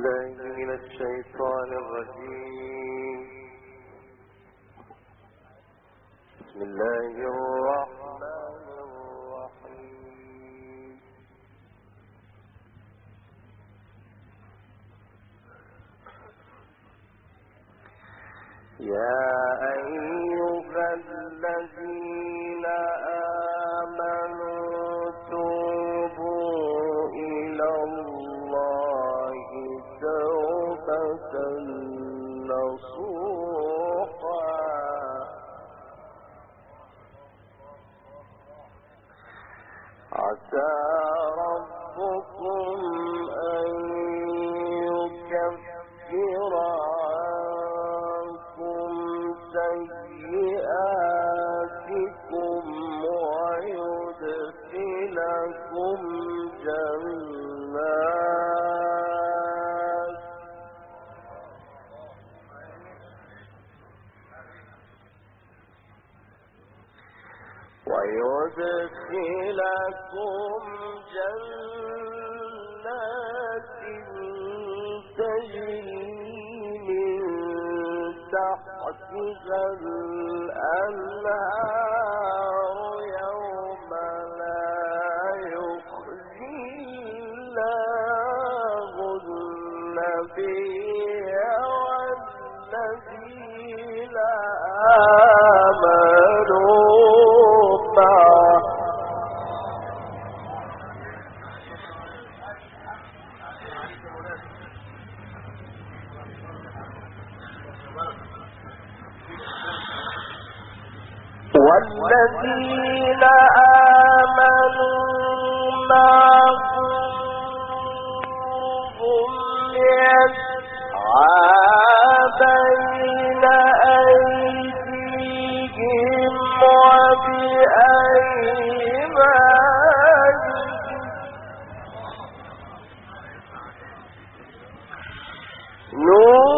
الشيطان الرجيم. بسم الله الرحمن الرحيم. يا أيها الذين آمنوا توبوا إلى الله توبة نصوحا عسى ربكم أن يكفر عنكم سيئاتكم ويدخلكم جنات تجري من تحتها الأنهار يوم لا يخزي الله النبي والذين آمنوا معه والذين آمنوا معه هم يسعى بين أيديهم وبأيمانهم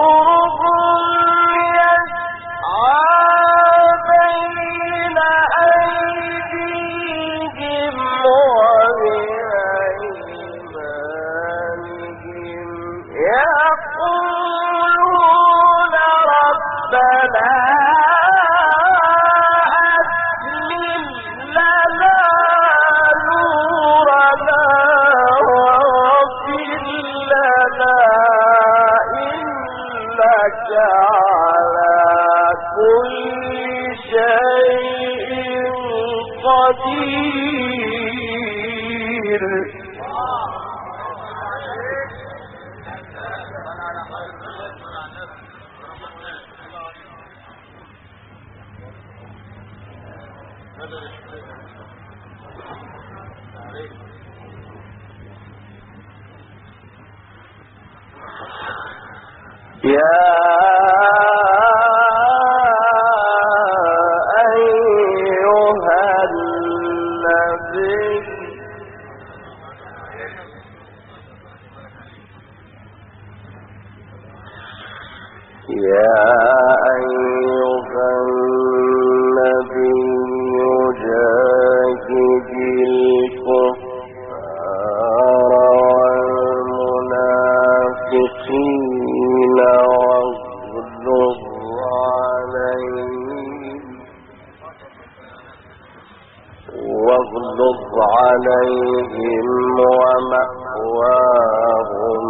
يا أيها النبي جاهد الكفار والمنافقين واغلظ عليهم ومأواهم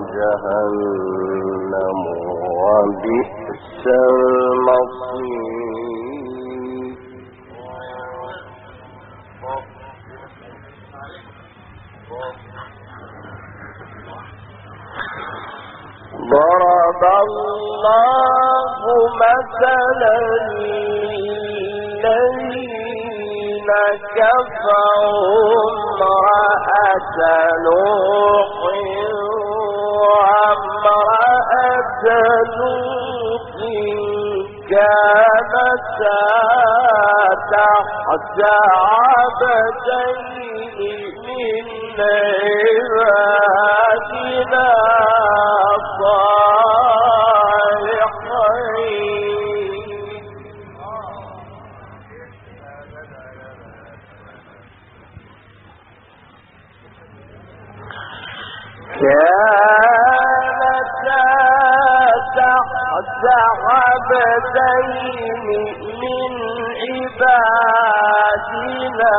جهنم وبئس المصير. ضرب الله مثلا للذين كفروا امرأة نوح وامرأة لوط كانتا تحت عبدين من عبادنا صالحين عبدين من عبادنا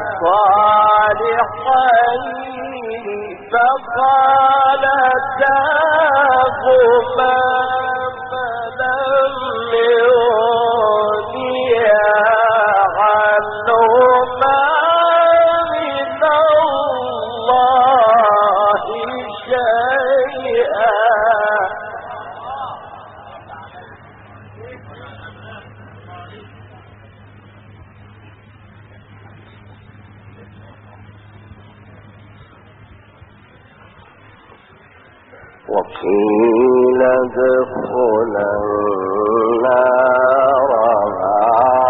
صالحين فخالتاهما فلم يغنيا عنهما من الله شيئا وقيل ادخلا النار مع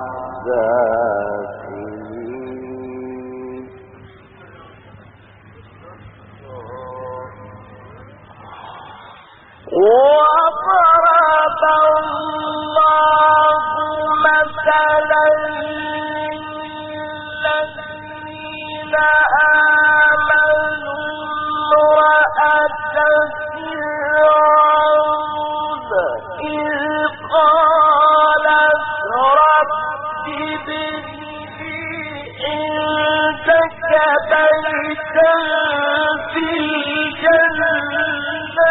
الداخلين وضرب الله مثلا للذين آمنوا امرأة فرعون إذ قالت رب ابن لي عندك بيتا في الجنة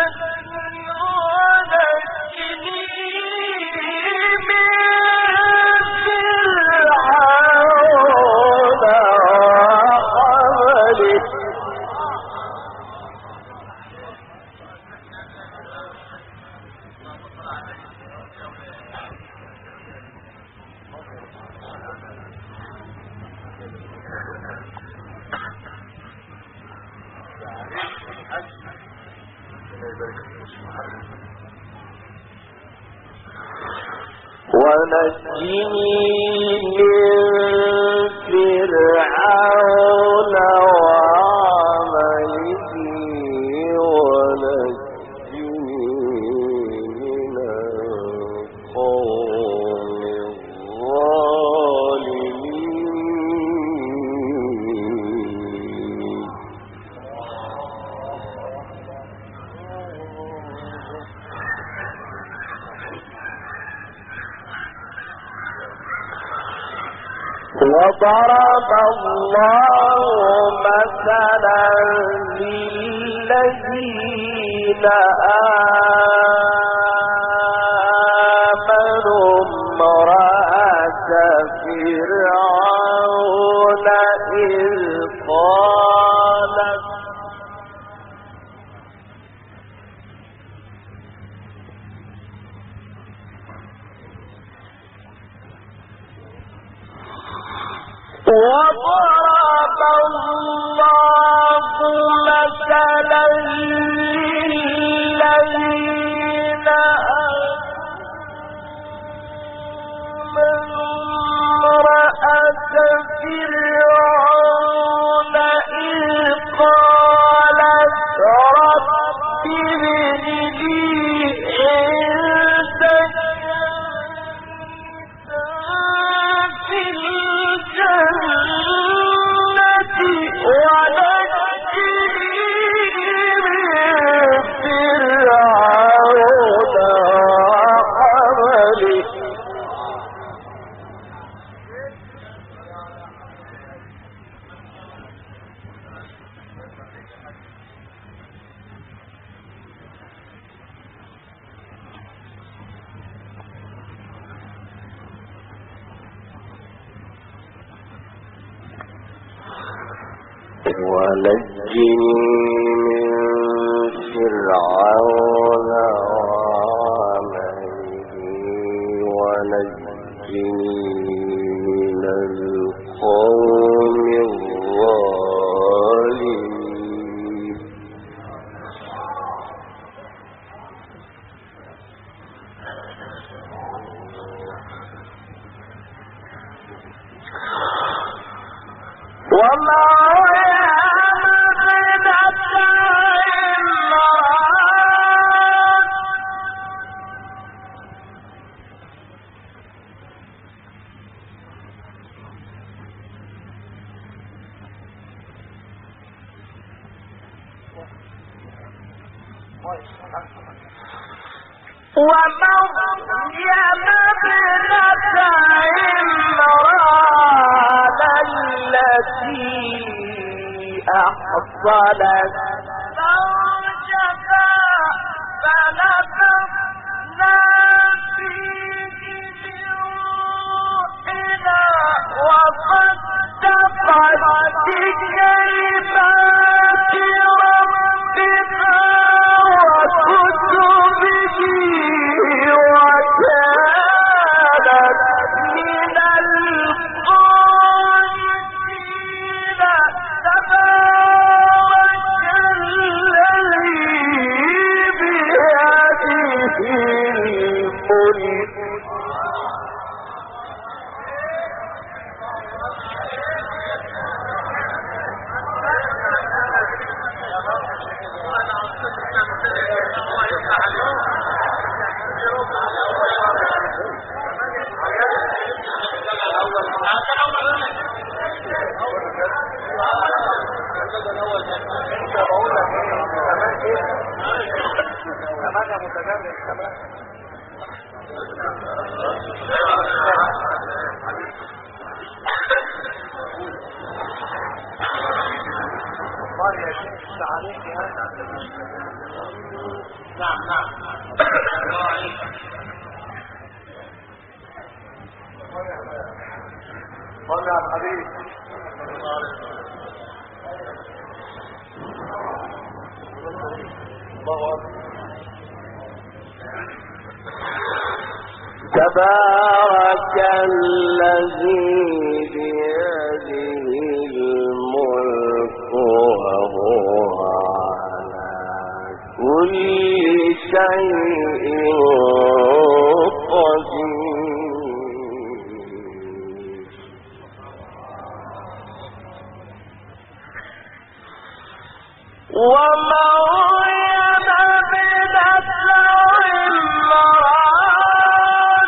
ونجني من فرعون وعمله ونجني من فرعون وعمله ونجني من القوم الظالمين وضرب الله مثلا للذين آمنوا امرأة فرعون إذ قالت وضرب الله مثلا للذين آمنوا امرأة فرعون إذ قالت رب ابن لي عندك في الجنة ونجني من فرعون وعمله ونجني من فرعون وعمله ونجني من القوم الظالمين وما ومريم ابنة عمران التي أحصنت فرجها فنفخنا فيه من روحنا وصدقت بكلمات ربها وكتبه وكانت من القانتين. تبارك الذي بيده الملك تبارك الذي بيده الملك وهو على كل شيء قدير. ومريم ابنة عمران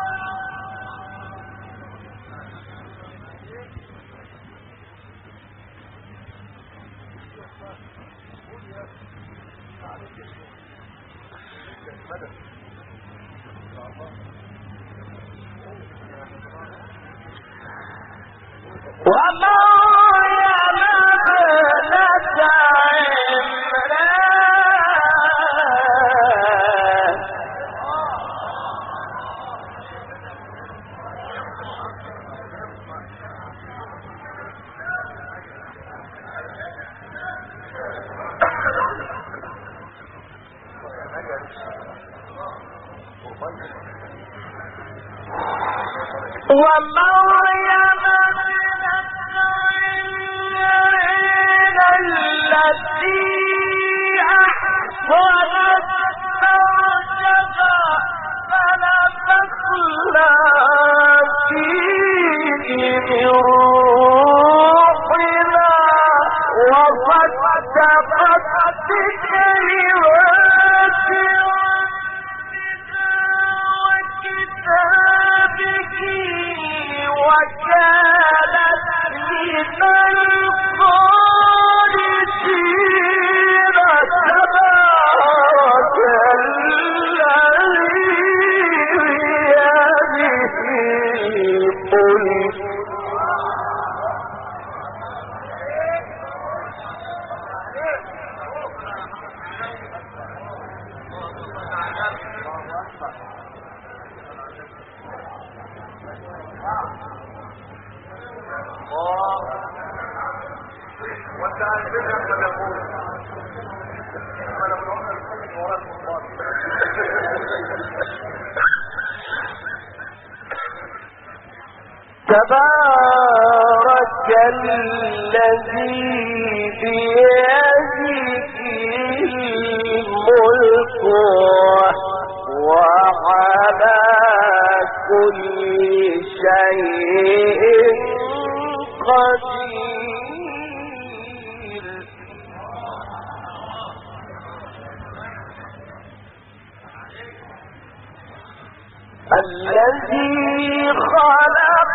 ومريم ابنة عمران التي أحصنت فرجها فنفخنا فيه من روحنا وصدقت بكلمات وكانت من القانتين. تبارك الذي بيده الملك تبارك الذي بيده الملك وعلى كل شيء قدير. الذي خلق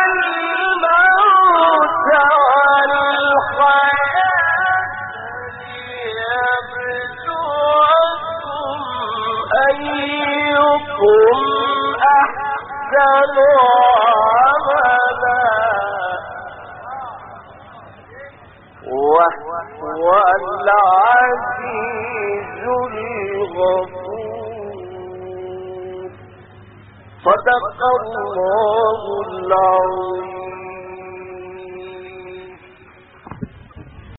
الموت والحياة ليبلوكم أيكم عملا وهو العزيز الغفور. صدق الله العظيم.